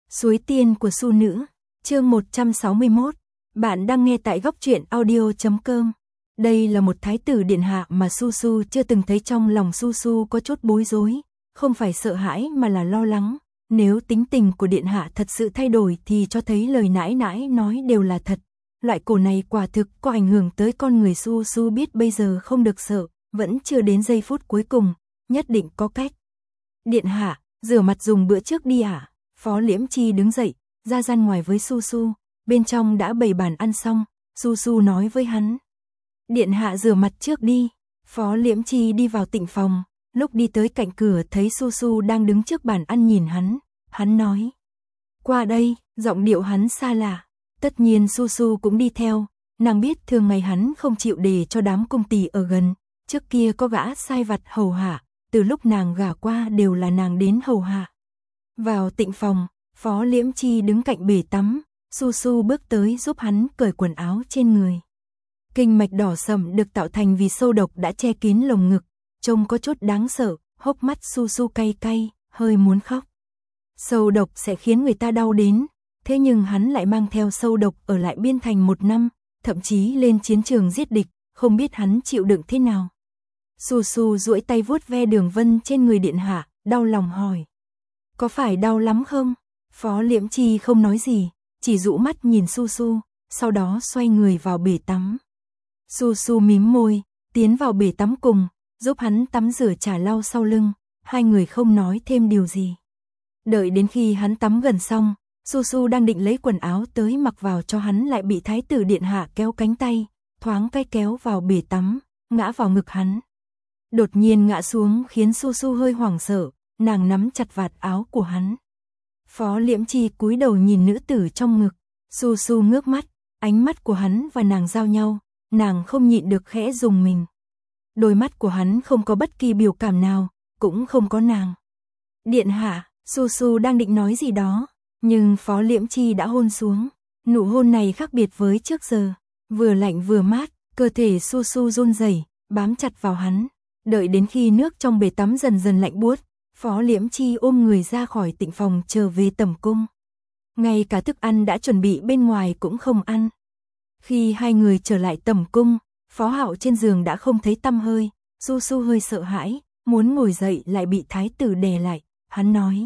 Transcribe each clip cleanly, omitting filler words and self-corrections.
Suối tiên của Su nữ, chương 161. Bạn đang nghe tại góc truyện audio.com. Đây là một thái tử điện hạ mà Su Su chưa từng thấy. Trong lòng Su Su có chút bối rối, không phải sợ hãi mà là lo lắng. Nếu tính tình của điện hạ thật sự thay đổi thì cho thấy lời nãi nãi nói đều là thật. Loại cổ này quả thực có ảnh hưởng tới con người. Su Su biết bây giờ không được sợ, vẫn chưa đến giây phút cuối cùng, nhất định có cách. Điện hạ, rửa mặt dùng bữa trước đi ạ. Phó Liễm Chi đứng dậy, ra gian ngoài với Su Su, bên trong đã bày bàn ăn xong, Su Su nói với hắn. Điện hạ rửa mặt trước đi. Phó Liễm Chi đi vào tịnh phòng, lúc đi tới cạnh cửa thấy Su Su đang đứng trước bàn ăn nhìn hắn nói. Qua đây, giọng điệu hắn xa lạ. Tất nhiên Su Su cũng đi theo, nàng biết thường ngày hắn không chịu để cho đám cung tỳ ở gần, trước kia có gã sai vặt hầu hạ, từ lúc nàng gả qua đều là nàng đến hầu hạ. Vào tịnh phòng, Phó Liễm Chi đứng cạnh bể tắm, Su Su bước tới giúp hắn cởi quần áo trên người. Kinh mạch đỏ sẫm được tạo thành vì sâu độc đã che kín lồng ngực, trông có chút đáng sợ, hốc mắt Su Su cay cay, hơi muốn khóc. Sâu độc sẽ khiến người ta đau đến, thế nhưng hắn lại mang theo sâu độc ở lại Biên Thành 1 năm, thậm chí lên chiến trường giết địch, không biết hắn chịu đựng thế nào. Su Su duỗi tay vuốt ve đường vân trên người điện hạ, đau lòng hỏi. Có phải đau lắm không? Phó Liễm Chi không nói gì, chỉ dụ mắt nhìn Su Su, sau đó xoay người vào bể tắm. Su Su mím môi, tiến vào bể tắm cùng, giúp hắn tắm rửa chải lau sau lưng, hai người không nói thêm điều gì. Đợi đến khi hắn tắm gần xong, Su Su đang định lấy quần áo tới mặc vào cho hắn lại bị thái tử điện hạ kéo cánh tay, thoáng cái kéo vào bể tắm, ngã vào ngực hắn. Đột nhiên ngã xuống khiến Su Su hơi hoảng sợ, nàng nắm chặt vạt áo của hắn. Phó Liễm Chi cúi đầu nhìn nữ tử trong ngực, Su Su ngước mắt, ánh mắt của hắn và nàng giao nhau, nàng không nhịn được khẽ rùng mình. Đôi mắt của hắn không có bất kỳ biểu cảm nào, cũng không có nàng. Điện hạ, Su Su đang định nói gì đó, nhưng Phó Liễm Chi đã hôn xuống. Nụ hôn này khác biệt với trước giờ, vừa lạnh vừa mát, cơ thể Su Su run rẩy, bám chặt vào hắn. Đợi đến khi nước trong bể tắm dần dần lạnh buốt, Phó Liễm Chi ôm người ra khỏi tịnh phòng trở về tẩm cung. Ngay cả thức ăn đã chuẩn bị bên ngoài cũng không ăn. Khi hai người trở lại tẩm cung, Phó Hạo trên giường đã không thấy tăm hơi, Su Su hơi sợ hãi, muốn ngồi dậy lại bị thái tử đè lại, hắn nói.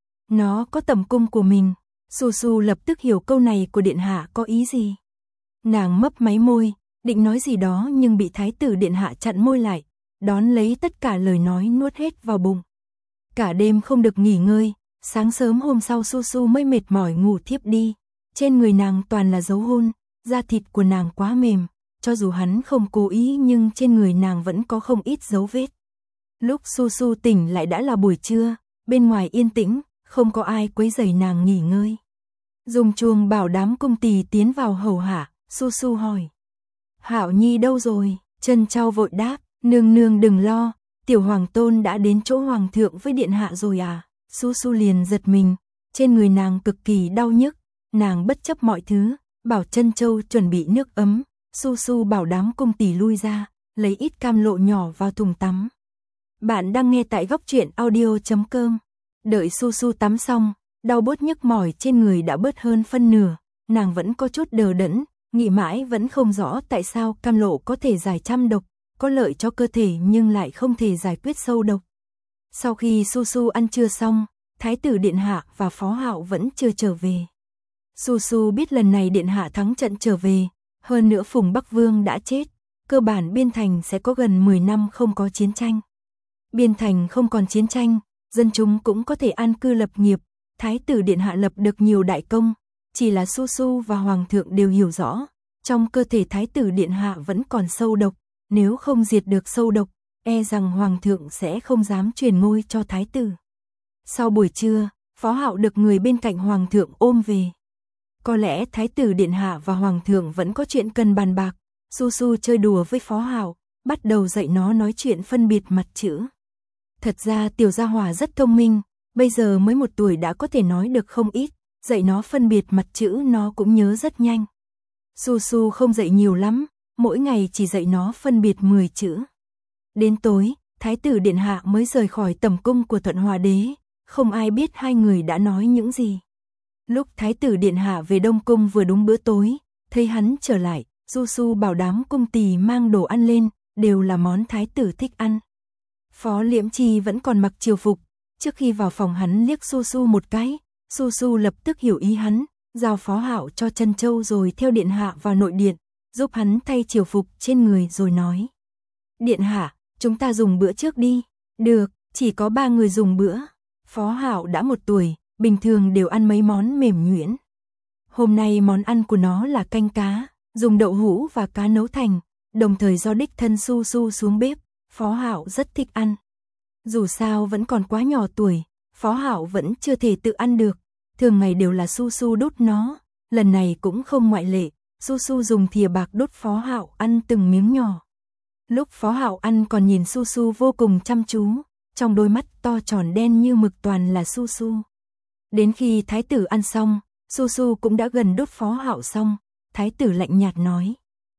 Nó có tẩm cung của mình. Su Su lập tức hiểu câu này của điện hạ có ý gì. Nàng mấp máy môi, định nói gì đó nhưng bị thái tử điện hạ chặn môi lại, đón lấy tất cả lời nói nuốt hết vào bụng. Cả đêm không được nghỉ ngơi, sáng sớm hôm sau Su Su mới mệt mỏi ngủ thiếp đi. Trên người nàng toàn là dấu hôn, da thịt của nàng quá mềm, cho dù hắn không cố ý nhưng trên người nàng vẫn có không ít dấu vết. Lúc Su Su tỉnh lại đã là buổi trưa, bên ngoài yên tĩnh, không có ai quấy rầy nàng nghỉ ngơi. Dùng chuông bảo đám cung tỳ tiến vào hầu hạ, Su Su hỏi. Hạo Nhi đâu rồi? Trân Châu vội đáp, nương nương đừng lo, tiểu hoàng tôn đã đến chỗ hoàng thượng với điện hạ rồi à? Su Su liền giật mình, trên người nàng cực kỳ đau nhức, nàng bất chấp mọi thứ, bảo Trân Châu chuẩn bị nước ấm, Su Su bảo đám cung tỳ lui ra, lấy ít cam lộ nhỏ vào thùng tắm. Bạn đang nghe tại góc truyện audio.com. Đợi Su Su tắm xong, đau bốt nhức mỏi trên người đã bớt hơn phân nửa, nàng vẫn có chút đờ đẫn, nghĩ mãi vẫn không rõ tại sao cam lộ có thể giải trăm độc, có lợi cho cơ thể nhưng lại không thể giải quyết sâu độc. Sau khi Su Su ăn trưa xong, thái tử điện hạ và Phó Hạo vẫn chưa trở về. Su Su biết lần này điện hạ thắng trận trở về, hơn nữa Phùng Bắc Vương đã chết, cơ bản Biên Thành sẽ có gần 10 năm không có chiến tranh. Biên Thành không còn chiến tranh, dân chúng cũng có thể an cư lập nghiệp, thái tử điện hạ lập được nhiều đại công, chỉ là Su Su và hoàng thượng đều hiểu rõ, trong cơ thể thái tử điện hạ vẫn còn sâu độc, nếu không diệt được sâu độc, e rằng hoàng thượng sẽ không dám truyền ngôi cho thái tử. Sau buổi trưa, Phó Hạo được người bên cạnh hoàng thượng ôm về. Có lẽ thái tử điện hạ và hoàng thượng vẫn có chuyện cần bàn bạc, Su Su chơi đùa với Phó Hạo, bắt đầu dạy nó nói chuyện phân biệt mặt chữ. Thật ra tiểu gia hỏa rất thông minh, bây giờ mới 1 tuổi đã có thể nói được không ít, dạy nó phân biệt mặt chữ nó cũng nhớ rất nhanh. Su Su không dạy nhiều lắm, mỗi ngày chỉ dạy nó phân biệt 10 chữ. Đến tối, thái tử điện hạ mới rời khỏi tẩm cung của Thuận Hòa đế, không ai biết hai người đã nói những gì. Lúc thái tử điện hạ về Đông Cung vừa đúng bữa tối, thấy hắn trở lại, Su Su bảo đám cung tỳ mang đồ ăn lên, đều là món thái tử thích ăn. Phó Liễm Chi vẫn còn mặc triều phục, trước khi vào phòng hắn liếc Su Su một cái, Su Su lập tức hiểu ý hắn, giao Phó Hạo cho Trân Châu rồi theo điện hạ vào nội điện, giúp hắn thay triều phục trên người rồi nói. Điện hạ, chúng ta dùng bữa trước đi. Được, chỉ có 3 người dùng bữa. Phó Hạo đã 1 tuổi, bình thường đều ăn mấy món mềm nhuyễn. Hôm nay món ăn của nó là canh cá, dùng đậu hũ và cá nấu thành, đồng thời do đích thân Su Su xuống bếp, Phó Hạo rất thích ăn. Dù sao vẫn còn quá nhỏ tuổi, Phó Hạo vẫn chưa thể tự ăn được, thường ngày đều là Su Su đút nó, lần này cũng không ngoại lệ, Su Su dùng thìa bạc đút Phó Hạo ăn từng miếng nhỏ. Lúc Phó Hạo ăn còn nhìn Su Su vô cùng chăm chú, trong đôi mắt to tròn đen như mực toàn là Su Su. Đến khi thái tử ăn xong, Su Su cũng đã gần đút Phó Hạo xong, thái tử lạnh nhạt nói.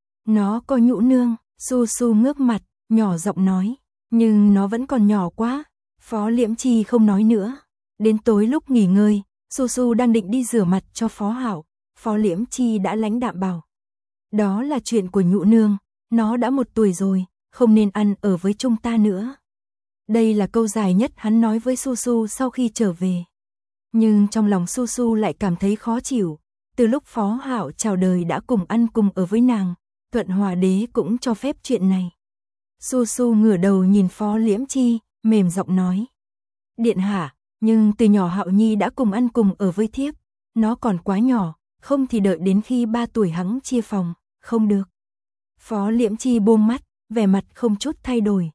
Nó có nhũ nương, Su Su ngước mặt, nhỏ giọng nói, nhưng nó vẫn còn nhỏ quá. Phó Liễm Chi không nói nữa. Đến tối lúc nghỉ ngơi, Su Su đang định đi rửa mặt cho Phó Hạo, Phó Liễm Chi đã lãnh đạm bảo. Đó là chuyện của nhũ nương, nó đã 1 tuổi rồi, không nên ăn ở với chúng ta nữa. Đây là câu dài nhất hắn nói với Su Su sau khi trở về. Nhưng trong lòng Su Su lại cảm thấy khó chịu, từ lúc Phó Hạo chào đời đã cùng ăn cùng ở với nàng, Thuận Hòa đế cũng cho phép chuyện này. Su Su ngửa đầu nhìn Phó Liễm Chi, mềm giọng nói. Điện hạ, nhưng từ nhỏ Hạo Nhi đã cùng ăn cùng ở với thiếp, nó còn quá nhỏ, không thì đợi đến khi 3 tuổi hắn chia phòng, không được. Phó Liễm Chi buông mắt, vẻ mặt không chút thay đổi.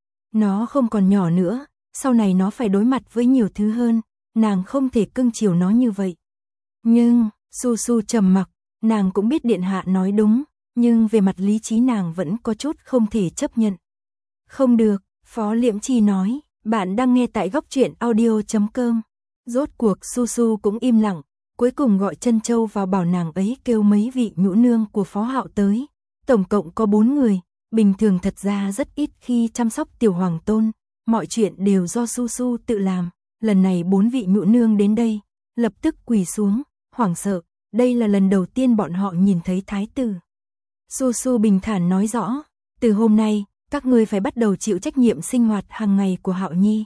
Nó không còn nhỏ nữa, sau này nó phải đối mặt với nhiều thứ hơn, nàng không thể cưng chiều nó như vậy. Nhưng, Su Su trầm mặc, nàng cũng biết điện hạ nói đúng, nhưng về mặt lý trí nàng vẫn có chút không thể chấp nhận. Không được, Phó Liễm Chi nói, bạn đang nghe tại Góc Truyện Audio.com. Rốt cuộc Su Su cũng im lặng, cuối cùng gọi Trân Châu vào bảo nàng ấy kêu mấy vị nhũ nương của Phó Hạo tới. Tổng cộng có 4 người, bình thường thật ra rất ít khi chăm sóc tiểu hoàng tôn, mọi chuyện đều do Su Su tự làm. Lần này 4 vị nhũ nương đến đây, lập tức quỳ xuống, hoảng sợ, đây là lần đầu tiên bọn họ nhìn thấy thái tử. Su Su bình thản nói rõ, từ hôm nay, các ngươi phải bắt đầu chịu trách nhiệm sinh hoạt hàng ngày của Hạo Nhi.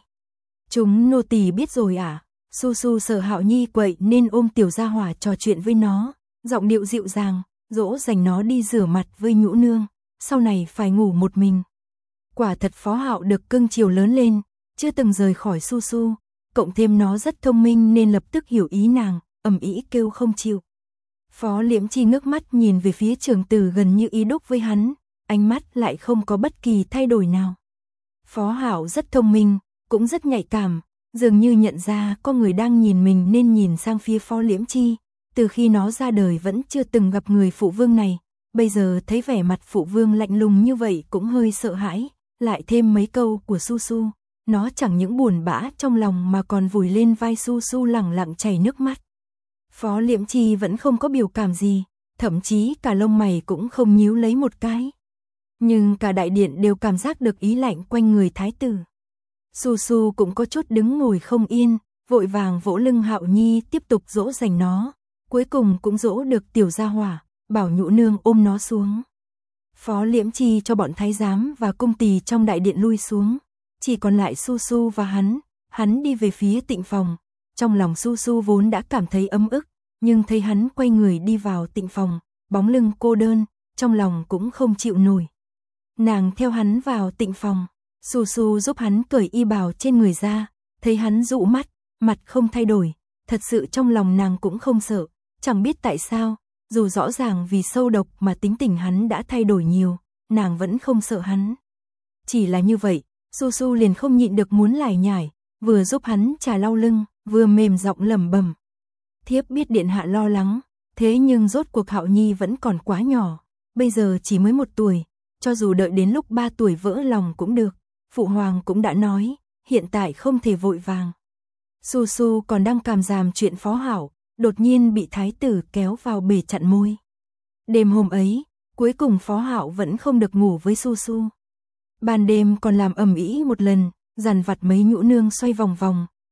Chúng nô tỳ biết rồi à? Su Su sợ Hạo Nhi quậy nên ôm tiểu gia hỏa trò chuyện với nó, giọng điệu dịu dàng, dỗ dành nó đi rửa mặt với nhũ nương, sau này phải ngủ một mình. Quả thật Phó Hạo được cưng chiều lớn lên, chưa từng rời khỏi Su Su, cộng thêm nó rất thông minh nên lập tức hiểu ý nàng, ầm ĩ kêu không chịu. Phó Liễm Chi ngước mắt nhìn về phía trưởng tử gần như ý đúc với hắn, ánh mắt lại không có bất kỳ thay đổi nào. Phó Hạo rất thông minh, cũng rất nhạy cảm, dường như nhận ra có người đang nhìn mình nên nhìn sang phía Phó Liễm Chi, từ khi nó ra đời vẫn chưa từng gặp người phụ vương này, bây giờ thấy vẻ mặt phụ vương lạnh lùng như vậy cũng hơi sợ hãi, lại thêm mấy câu của Su Su, nó chẳng những buồn bã trong lòng mà còn vùi lên vai Su Su lẳng lặng chảy nước mắt. Phó Liễm Chi vẫn không có biểu cảm gì, thậm chí cả lông mày cũng không nhíu lấy một cái. Nhưng cả đại điện đều cảm giác được ý lạnh quanh người thái tử. Su Su cũng có chút đứng ngồi không yên, vội vàng vỗ lưng Hạo Nhi tiếp tục dỗ dành nó, cuối cùng cũng dỗ được tiểu gia hỏa, bảo nhũ nương ôm nó xuống. Phó Liễm Chi cho bọn thái giám và cung tỳ trong đại điện lui xuống, chỉ còn lại Su Su và hắn đi về phía tịnh phòng. Trong lòng Su Su vốn đã cảm thấy ấm ức, nhưng thấy hắn quay người đi vào tịnh phòng, bóng lưng cô đơn, trong lòng cũng không chịu nổi. Nàng theo hắn vào tịnh phòng, Su Su giúp hắn cởi y bào trên người ra, thấy hắn dụ mắt, mặt không thay đổi, thật sự trong lòng nàng cũng không sợ, chẳng biết tại sao, dù rõ ràng vì sâu độc mà tính tình hắn đã thay đổi nhiều, nàng vẫn không sợ hắn. Chỉ là như vậy, Su Su liền không nhịn được muốn lải nhải, vừa giúp hắn chà lau lưng, vừa mềm giọng lẩm bẩm. Thiếp biết điện hạ lo lắng, thế nhưng rốt cuộc Hạo Nhi vẫn còn quá nhỏ, bây giờ chỉ mới 1 tuổi, cho dù đợi đến lúc 3 tuổi vỡ lòng cũng được, phụ hoàng cũng đã nói, hiện tại không thể vội vàng. Su Su còn đang cảm giảm chuyện Phó Hạo, đột nhiên bị thái tử kéo vào bể chặn môi. Đêm hôm ấy, cuối cùng Phó Hạo vẫn không được ngủ với Su Su. Ban đêm còn làm ầm ĩ một lần, dằn vặt mấy nhũ nương xoay vòng vòng,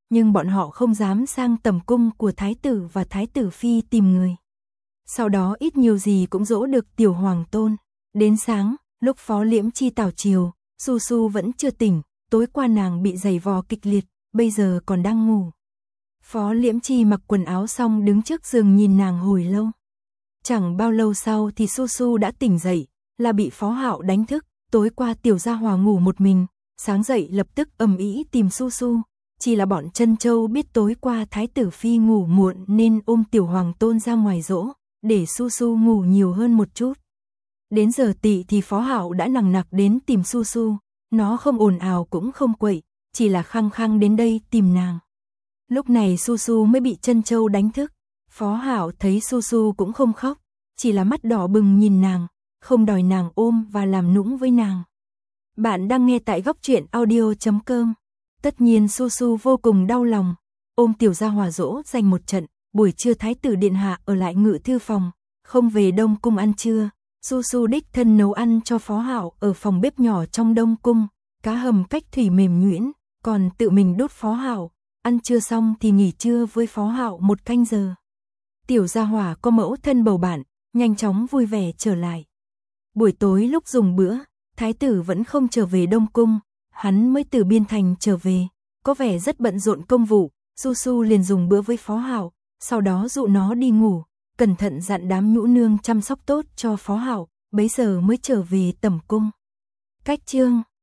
nhưng bọn họ không dám sang tầm cung của thái tử và thái tử phi tìm người. Sau đó ít nhiều gì cũng dỗ được tiểu hoàng tôn. Đến sáng, lúc Phó Liễm Chi tảo triều, Su Su vẫn chưa tỉnh, tối qua nàng bị giày vò kịch liệt, bây giờ còn đang ngủ. Phó Liễm Chi mặc quần áo xong đứng trước giường nhìn nàng hồi lâu. Chẳng bao lâu sau thì Su Su đã tỉnh dậy, là bị Phó Hạo đánh thức, tối qua tiểu gia hòa ngủ một mình, sáng dậy lập tức ầm ĩ tìm Su Su, chỉ là bọn Trân Châu biết tối qua thái tử phi ngủ muộn nên ôm tiểu hoàng tôn ra ngoài dỗ, để Su Su ngủ nhiều hơn một chút. Đến giờ tỵ thì Phó Hạo đã nằng nặc đến tìm Su Su, nó không ồn ào cũng không quậy, chỉ là khăng khăng đến đây tìm nàng. Lúc này Su Su mới bị Trân Châu đánh thức, Phó Hạo thấy Su Su cũng không khóc, chỉ là mắt đỏ bừng nhìn nàng, không đòi nàng ôm và làm nũng với nàng. Bạn đang nghe tại Góc Truyện Audio.com. Tất nhiên Su Su vô cùng đau lòng, ôm tiểu gia hòa dỗ dành một trận, buổi trưa thái tử điện hạ ở lại ngự thư phòng, không về Đông cung ăn trưa. Su Su đích thân nấu ăn cho Phó Hạo ở phòng bếp nhỏ trong Đông cung, cá hầm cách thủy mềm nhuyễn, còn tự mình đút Phó Hạo. Ăn trưa xong thì nghỉ trưa với Phó Hạo 1 canh giờ. Tiểu gia hỏa có mẫu thân bầu bạn, nhanh chóng vui vẻ trở lại. Buổi tối lúc dùng bữa, thái tử vẫn không trở về Đông cung, hắn mới từ Biên Thành trở về, có vẻ rất bận rộn công vụ. Su Su liền dùng bữa với Phó Hạo, sau đó dụ nó đi ngủ, cẩn thận dặn đám nhũ nương chăm sóc tốt cho Phó Hạo, bấy giờ mới trở về tẩm cung. Cách chương